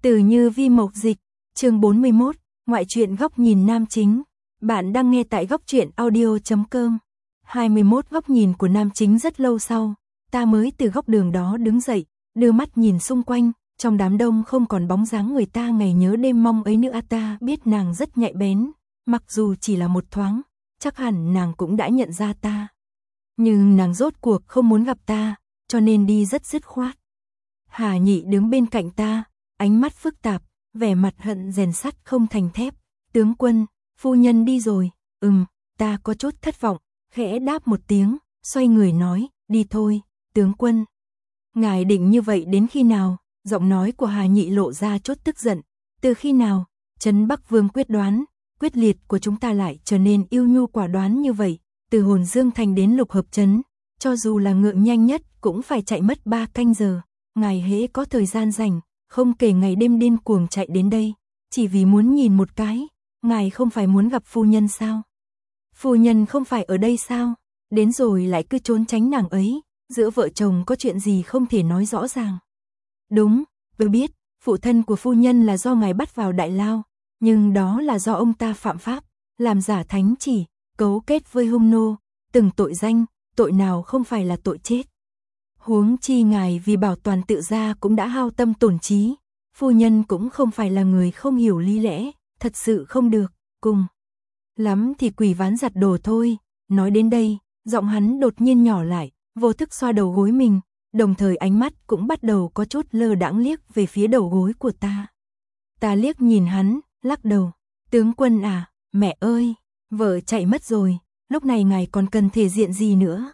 Từ Như Vi mộc dịch, chương 41, ngoại truyện góc nhìn nam chính. Bạn đang nghe tại góc truyện audio.com. 21 góc nhìn của nam chính. Rất lâu sau, ta mới từ góc đường đó đứng dậy, đưa mắt nhìn xung quanh, trong đám đông không còn bóng dáng người ta ngày nhớ đêm mong ấy nữa. Ta biết nàng rất nhạy bén, mặc dù chỉ là một thoáng, chắc hẳn nàng cũng đã nhận ra ta. Nhưng nàng rốt cuộc không muốn gặp ta, cho nên đi rất dứt khoát. Hà Nhị đứng bên cạnh ta, ánh mắt phức tạp, vẻ mặt hận rèn sắt không thành thép. Tướng quân, phu nhân đi rồi. Ta có chút thất vọng, khẽ đáp một tiếng, xoay người nói, đi thôi, tướng quân. Ngài định như vậy đến khi nào? Giọng nói của Hà Nhị lộ ra chút tức giận. Từ khi nào? Trấn Bắc Vương quyết đoán, quyết liệt của chúng ta lại trở nên yêu nhu quả đoán như vậy. Từ Hồn Dương Thành đến Lục Hợp Trấn, cho dù là ngựa nhanh nhất cũng phải chạy mất 3 canh giờ. Ngài hễ có thời gian rảnh, không kể ngày đêm điên cuồng chạy đến đây, chỉ vì muốn nhìn một cái. Ngài không phải muốn gặp phu nhân sao? Phu nhân không phải ở đây sao? Đến rồi lại cứ trốn tránh nàng ấy, giữa vợ chồng có chuyện gì không thể nói rõ ràng. Đúng, tôi biết, phụ thân của phu nhân là do ngài bắt vào đại lao, nhưng đó là do ông ta phạm pháp, làm giả thánh chỉ, cấu kết với hung nô, từng tội danh, tội nào không phải là tội chết. Huống chi ngài vì bảo toàn tự gia cũng đã hao tâm tổn trí, phu nhân cũng không phải là người không hiểu lý lẽ, thật sự không được, cùng lắm thì quỳ ván giặt đồ thôi. Nói đến đây, giọng hắn đột nhiên nhỏ lại, vô thức xoa đầu gối mình, đồng thời ánh mắt cũng bắt đầu có chút lơ đãng liếc về phía đầu gối của ta. Ta liếc nhìn hắn, lắc đầu, tướng quân à, mẹ ơi, vợ chạy mất rồi, lúc này ngài còn cần thể diện gì nữa?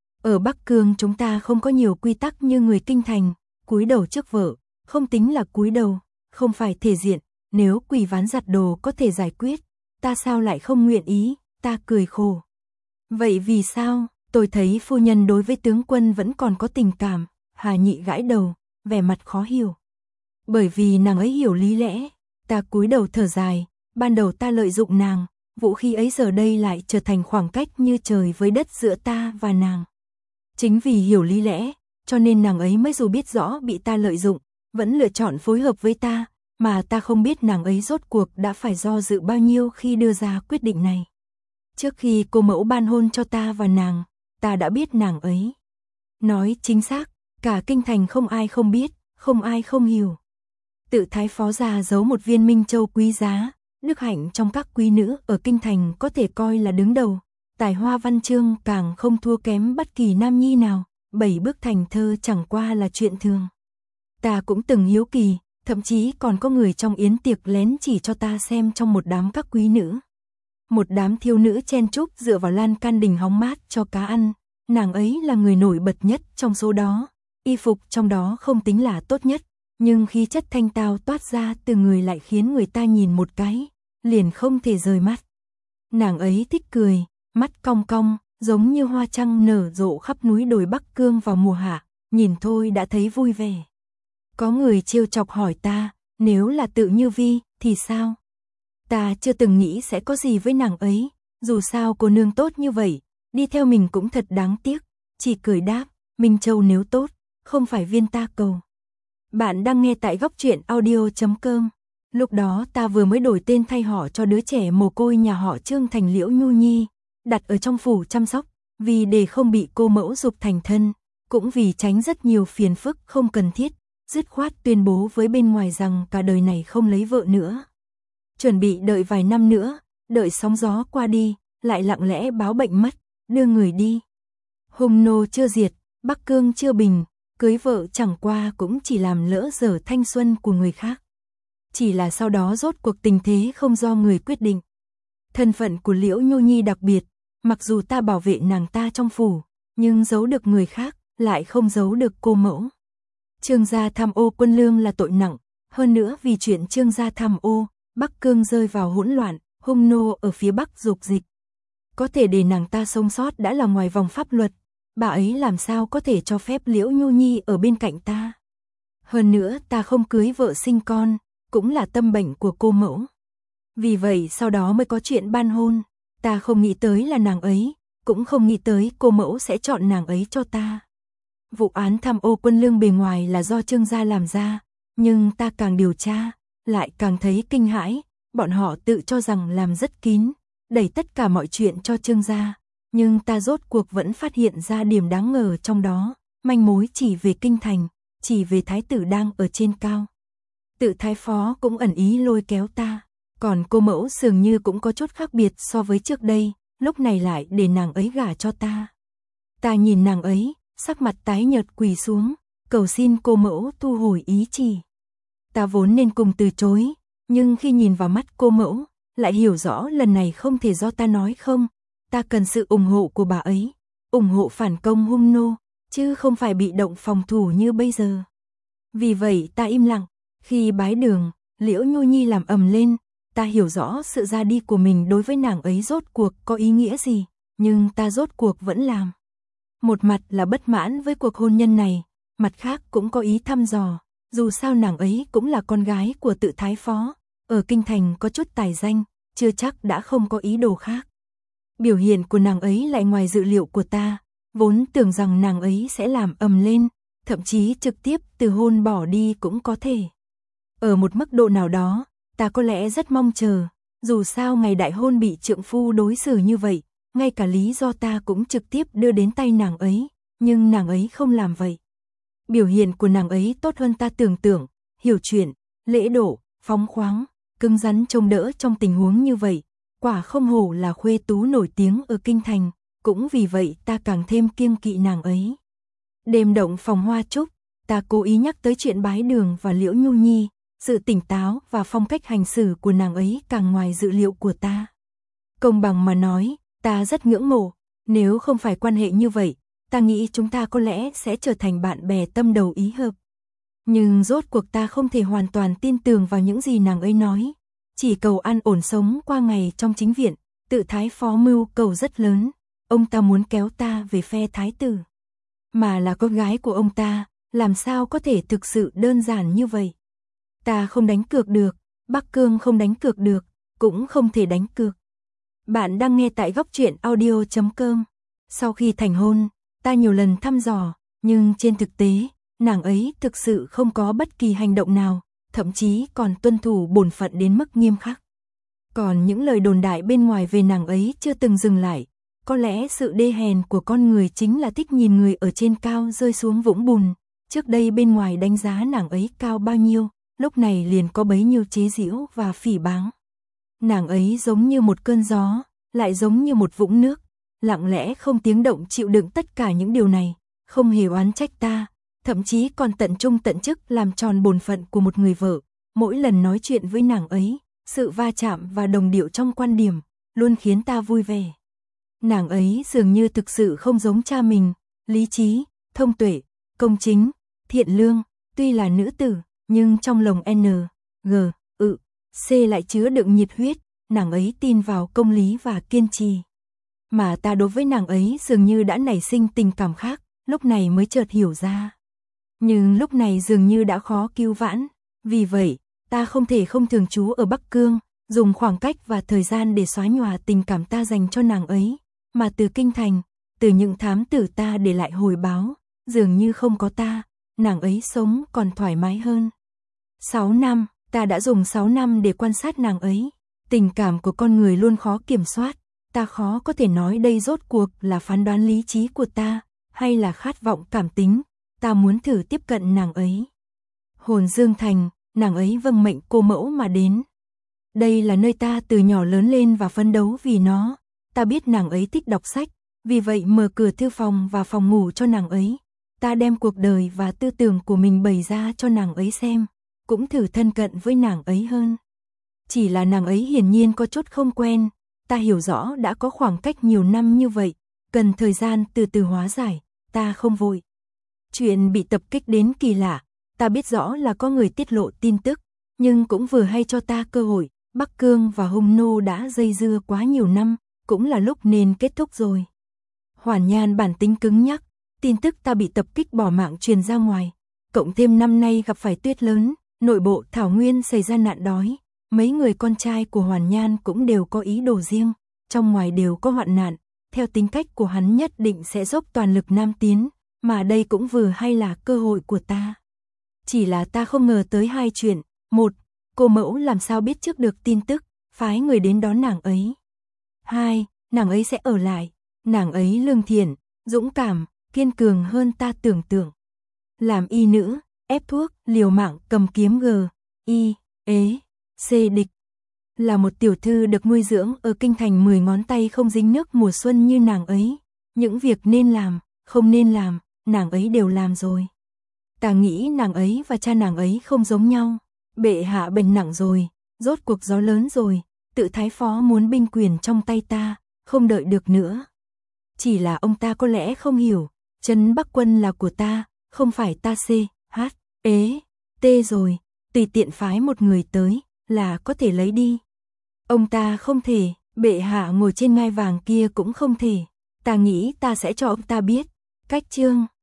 Ở Bắc Cương chúng ta không có nhiều quy tắc như người kinh thành, cúi đầu trước vợ, không tính là cúi đầu, không phải thể diện, nếu quỳ ván giặt đồ có thể giải quyết, ta sao lại không nguyện ý? Ta cười khổ. Vậy vì sao? Tôi thấy phu nhân đối với tướng quân vẫn còn có tình cảm. Hà Nhị gãi đầu, vẻ mặt khó hiểu. Bởi vì nàng ấy hiểu lý lẽ. Ta cúi đầu thở dài, ban đầu ta lợi dụng nàng, vũ khí ấy giờ đây lại trở thành khoảng cách như trời với đất giữa ta và nàng. Chính vì hiểu lý lẽ, cho nên nàng ấy mới dù biết rõ bị ta lợi dụng, vẫn lựa chọn phối hợp với ta, mà ta không biết nàng ấy rốt cuộc đã phải do dự bao nhiêu khi đưa ra quyết định này. Trước khi cô mẫu ban hôn cho ta và nàng, ta đã biết nàng ấy. Nói chính xác, cả kinh thành không ai không biết, không ai không hiểu. Tự thái phó gia giấu một viên minh châu quý giá, đức hạnh trong các quý nữ ở kinh thành có thể coi là đứng đầu. Tài hoa văn chương càng không thua kém bất kỳ nam nhi nào, 7 bức thành thơ chẳng qua là chuyện thường. Ta cũng từng hiếu kỳ, thậm chí còn có người trong yến tiệc lén chỉ cho ta xem trong một đám các quý nữ. Một đám thiếu nữ chen chúc dựa vào lan can đình hóng mát cho cá ăn, nàng ấy là người nổi bật nhất trong số đó, y phục trong đó không tính là tốt nhất, nhưng khí chất thanh tao toát ra từ người lại khiến người ta nhìn một cái, liền không thể rời mắt. Nàng ấy thích cười, mắt cong cong, giống như hoa trăng nở rộ khắp núi đồi Bắc Cương vào mùa hạ, nhìn thôi đã thấy vui vẻ. Có người trêu chọc hỏi ta, nếu là Tự Như Vi, thì sao? Ta chưa từng nghĩ sẽ có gì với nàng ấy, dù sao cô nương tốt như vậy, đi theo mình cũng thật đáng tiếc, chỉ cười đáp, Minh Châu nếu tốt, không phải viên ta cầu. Bạn đang nghe tại góc truyện audio.com. Lúc đó ta vừa mới đổi tên thay họ cho đứa trẻ mồ côi nhà họ Trương thành Liễu Nhu Nhi, đặt ở trong phủ chăm sóc, vì để không bị cô mẫu giục thành thân, cũng vì tránh rất nhiều phiền phức không cần thiết, dứt khoát tuyên bố với bên ngoài rằng cả đời này không lấy vợ nữa. Chuẩn bị đợi vài năm nữa, đợi sóng gió qua đi, lại lặng lẽ báo bệnh mất, đưa người đi. Hung nô chưa diệt, Bắc Cương chưa bình, cưới vợ chẳng qua cũng chỉ làm lỡ dở thanh xuân của người khác. Chỉ là sau đó rốt cuộc tình thế không do người quyết định. Thân phận của Liễu Nhu Nhi đặc biệt, mặc dù ta bảo vệ nàng ta trong phủ, nhưng giấu được người khác, lại không giấu được cô mẫu. Trương gia tham ô quân lương là tội nặng, hơn nữa vì chuyện Trương gia tham ô, Bắc Cương rơi vào hỗn loạn, hung nô ở phía Bắc dục dịch. Có thể để nàng ta sống sót đã là ngoài vòng pháp luật, bà ấy làm sao có thể cho phép Liễu Nhu Nhi ở bên cạnh ta. Hơn nữa ta không cưới vợ sinh con, cũng là tâm bệnh của cô mẫu. Vì vậy sau đó mới có chuyện ban hôn, ta không nghĩ tới là nàng ấy, cũng không nghĩ tới cô mẫu sẽ chọn nàng ấy cho ta. Vụ án tham ô quân lương bề ngoài là do Trương gia làm ra, Nhưng ta càng điều tra, lại càng thấy kinh hãi, bọn họ tự cho rằng làm rất kín, đẩy tất cả mọi chuyện cho Trương gia, nhưng ta rốt cuộc vẫn phát hiện ra điểm đáng ngờ trong đó, manh mối chỉ về kinh thành, chỉ về thái tử đang ở trên cao. Tự thái phó cũng ẩn ý lôi kéo ta, còn cô mẫu dường như cũng có chút khác biệt so với trước đây, lúc này lại để nàng ấy gả cho ta. Ta nhìn nàng ấy, sắc mặt tái nhợt quỳ xuống, cầu xin cô mẫu thu hồi ý chỉ. Ta vốn nên cùng từ chối, nhưng khi nhìn vào mắt cô mẫu, lại hiểu rõ lần này không thể do ta nói không, ta cần sự ủng hộ của bà ấy, ủng hộ phản công hung nô, chứ không phải bị động phòng thủ như bây giờ. Vì vậy ta im lặng, khi bái đường, Liễu Nhu Nhi làm ầm lên, ta hiểu rõ sự ra đi của mình đối với nàng ấy rốt cuộc có ý nghĩa gì, nhưng ta rốt cuộc vẫn làm. Một mặt là bất mãn với cuộc hôn nhân này, mặt khác cũng có ý thăm dò, dù sao nàng ấy cũng là con gái của tự thái phó, ở kinh thành có chút tài danh, chưa chắc đã không có ý đồ khác. Biểu hiện của nàng ấy lại ngoài dự liệu của ta, vốn tưởng rằng nàng ấy sẽ làm ầm lên, thậm chí trực tiếp từ hôn bỏ đi cũng có thể. Ở một mức độ nào đó, ta có lẽ rất mong chờ, dù sao ngày đại hôn bị trượng phu đối xử như vậy, ngay cả lý do ta cũng trực tiếp đưa đến tay nàng ấy, nhưng nàng ấy không làm vậy. Biểu hiện của nàng ấy tốt hơn ta tưởng tượng, hiểu chuyện, lễ độ, phóng khoáng, cứng rắn trông đỡ trong tình huống như vậy, quả không hổ là khuê tú nổi tiếng ở kinh thành, cũng vì vậy ta càng thêm kiêng kỵ nàng ấy. Đêm động phòng hoa trúc, ta cố ý nhắc tới chuyện bái đường và Liễu Nhu Nhi, sự tỉnh táo và phong cách hành xử của nàng ấy càng ngoài dự liệu của ta. Công bằng mà nói, ta rất ngưỡng mộ, nếu không phải quan hệ như vậy, ta nghĩ chúng ta có lẽ sẽ trở thành bạn bè tâm đầu ý hợp. Nhưng rốt cuộc ta không thể hoàn toàn tin tưởng vào những gì nàng ấy nói, chỉ cầu an ổn sống qua ngày trong chính viện, tự thái phó mưu cầu rất lớn, ông ta muốn kéo ta về phe thái tử. Mà là con gái của ông ta, làm sao có thể thực sự đơn giản như vậy. Ta không đánh cược được, Bắc Cương không đánh cược được, cũng không thể đánh cược. Bạn đang nghe tại góc truyện audio.com. Sau khi thành hôn, ta nhiều lần thăm dò, nhưng trên thực tế, nàng ấy thực sự không có bất kỳ hành động nào, thậm chí còn tuân thủ bổn phận đến mức nghiêm khắc. Còn những lời đồn đại bên ngoài về nàng ấy chưa từng dừng lại, có lẽ sự đê hèn của con người chính là thích nhìn người ở trên cao rơi xuống vũng bùn. Trước đây bên ngoài đánh giá nàng ấy cao bao nhiêu, lúc này liền có bấy nhiêu chế giễu và phỉ báng. Nàng ấy giống như một cơn gió, lại giống như một vũng nước, lặng lẽ không tiếng động chịu đựng tất cả những điều này, không hề oán trách ta, thậm chí còn tận trung tận chức làm tròn bổn phận của một người vợ. Mỗi lần nói chuyện với nàng ấy, sự va chạm và đồng điệu trong quan điểm luôn khiến ta vui vẻ. Nàng ấy dường như thực sự không giống cha mình, lý trí, thông tuệ, công chính, thiện lương, tuy là nữ tử, nhưng trong lòng N, G, C lại chứa đựng nhiệt huyết, nàng ấy tin vào công lý và kiên trì. Mà ta đối với nàng ấy dường như đã nảy sinh tình cảm khác, lúc này mới chợt hiểu ra. Nhưng lúc này dường như đã khó cứu vãn, vì vậy, ta không thể không thường trú ở Bắc Cương, dùng khoảng cách và thời gian để xóa nhòa tình cảm ta dành cho nàng ấy, mà từ kinh thành, từ những thám tử ta để lại hồi báo, dường như không có ta, nàng ấy sống còn thoải mái hơn. 6 năm, ta đã dùng 6 năm để quan sát nàng ấy, tình cảm của con người luôn khó kiểm soát, ta khó có thể nói đây rốt cuộc là phán đoán lý trí của ta, hay là khát vọng cảm tính, ta muốn thử tiếp cận nàng ấy. Hồn Dương Thành, nàng ấy vâng mệnh cô mẫu mà đến. Đây là nơi ta từ nhỏ lớn lên và phấn đấu vì nó, ta biết nàng ấy thích đọc sách, vì vậy mở cửa thư phòng và phòng ngủ cho nàng ấy. Ta đem cuộc đời và tư tưởng của mình bày ra cho nàng ấy xem, cũng thử thân cận với nàng ấy hơn. Chỉ là nàng ấy hiển nhiên có chút không quen, ta hiểu rõ đã có khoảng cách nhiều năm như vậy, cần thời gian từ từ hóa giải, ta không vội. Chuyện bị tập kích đến kỳ lạ, ta biết rõ là có người tiết lộ tin tức, nhưng cũng vừa hay cho ta cơ hội, Bắc Cương và Hung Nô đã dây dưa quá nhiều năm, cũng là lúc nên kết thúc rồi. Hoàn Nhan bản tính cứng nhắc, tin tức ta bị tập kích bỏ mạng truyền ra ngoài, cộng thêm năm nay gặp phải tuyết lớn, nội bộ Thảo Nguyên xảy ra nạn đói, mấy người con trai của Hoàn Nhan cũng đều có ý đồ riêng, trong ngoài đều có hoạn nạn, theo tính cách của hắn nhất định sẽ dốc toàn lực nam tiến, mà đây cũng vừa hay là cơ hội của ta. Chỉ là ta không ngờ tới hai chuyện. Một, cô mẫu làm sao biết trước được tin tức, phái người đến đón nàng ấy. Hai, nàng ấy sẽ ở lại. Nàng ấy lương thiện, dũng cảm, kiên cường hơn ta tưởng tượng. Làm y nữ, ép thuốc, liều mạng, cầm kiếm y, ế, c địch. Là một tiểu thư được nuôi dưỡng ở kinh thành 10 ngón tay không dính nước mùa xuân như nàng ấy. Những việc nên làm, không nên làm, nàng ấy đều làm rồi. Ta nghĩ nàng ấy và cha nàng ấy không giống nhau. Bệ hạ bệnh nặng rồi, rốt cuộc gió lớn rồi, tự thái phó muốn binh quyền trong tay ta, không đợi được nữa. Chỉ là ông ta có lẽ không hiểu, trấn Bắc quân là của ta, không phải ta t rồi, tùy tiện phái một người tới, là có thể lấy đi. Ông ta không thể, bệ hạ ngồi trên ngai vàng kia cũng không thể. Ta nghĩ ta sẽ cho ông ta biết. Cách chương